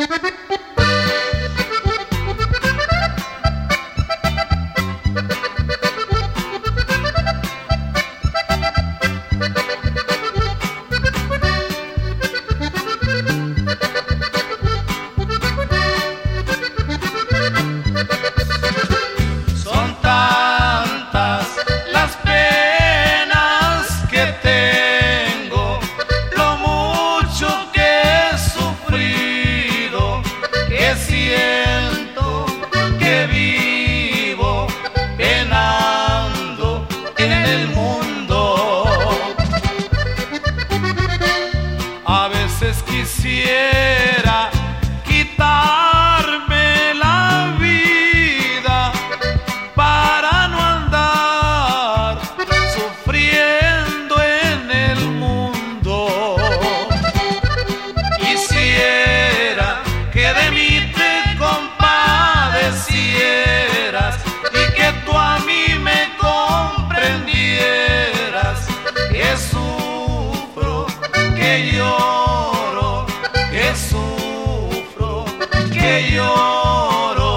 Siento que vivo penando en el mundo. A veces quisiera quitarme la vida para no andar sufriendo en el mundo. Quisiera que de mí y que tú a mí me comprendieras, que sufro, que lloro, que sufro, que lloro.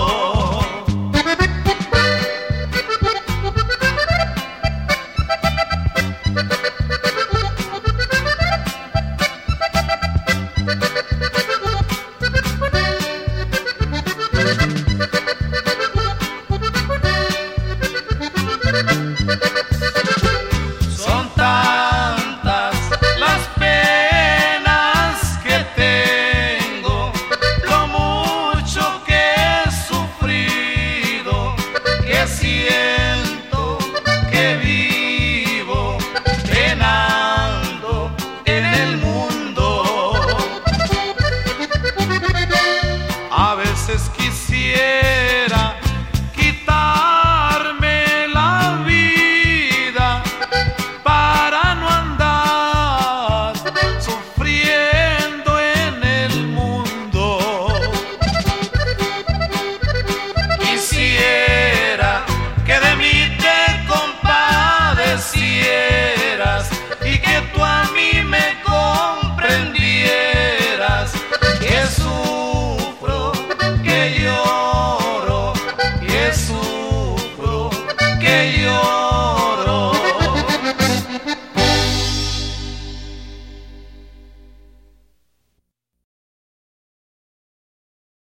Son tantas las penas que tengo, lo mucho que he sufrido, que siento que vivo penando en el mundo. A veces quisiera